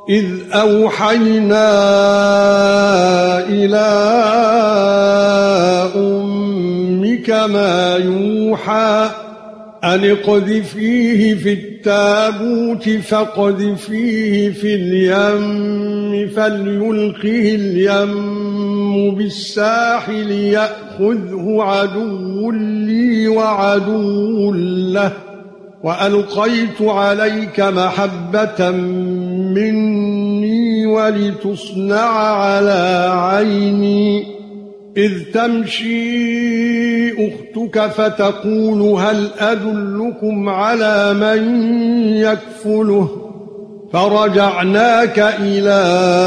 إذ أوحينا إلى أمك ما يوحى أن اقذفيه في التابوت فاقذفيه في اليم فليلقه اليم بالساحل يأخذه عدو لي وعدو له وألقيت عليك محبة مني ولتصنع على عيني إذ تمشي أختك فتقول هل أدلكم على من يكفله فرجعناك إلى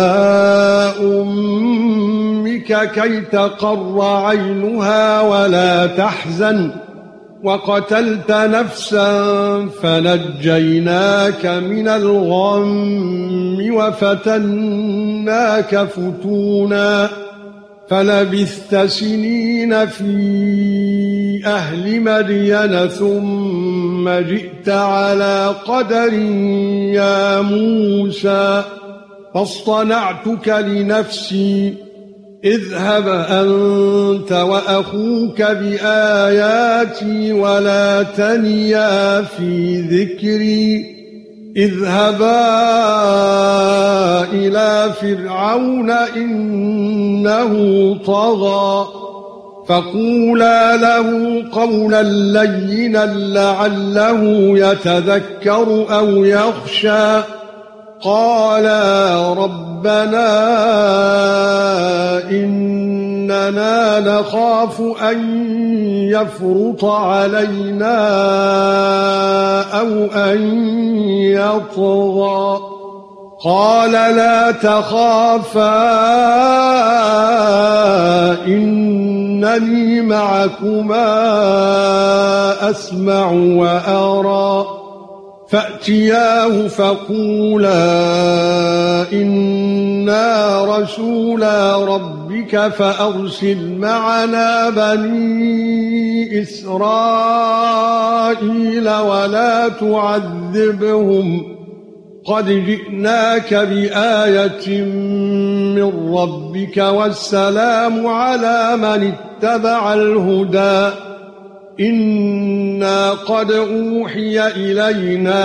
أمك كي تقر عينها ولا تحزن وقتلت نفسا فنجيناك من الغم وفتناك فتونا فلبثت سنين في أهل مدين ثم جئت على قدر يا موسى فاصطنعتك لنفسي اذهب أنت وأخوك بآياتي ولا تنيا في ذكري اذهبا إلى فرعون إنه طغى فقولا له قولا لينا لعله يتذكر أو يخشى قالا ربنا إننا نخاف أن يفرط علينا أو أن يطغى قال لا تخافا إنني معكما أسمع وأرى فأتياه فقولا إنا رسولا ربك فأرسل معنا بني إسرائيل ولا تعذبهم قد جئناك بآية من ربك والسلام على من اتبع الهدى إنا قد أوحي إلينا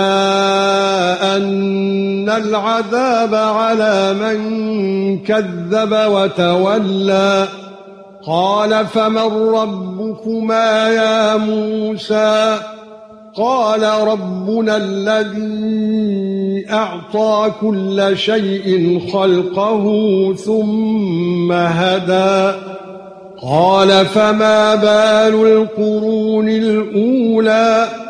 أن العذاب على من كذب وتولى قال فمن ربكما يا موسى قال ربنا الذي أعطى كل شيء خلقه ثم هدى قال فما بال القرون الأولى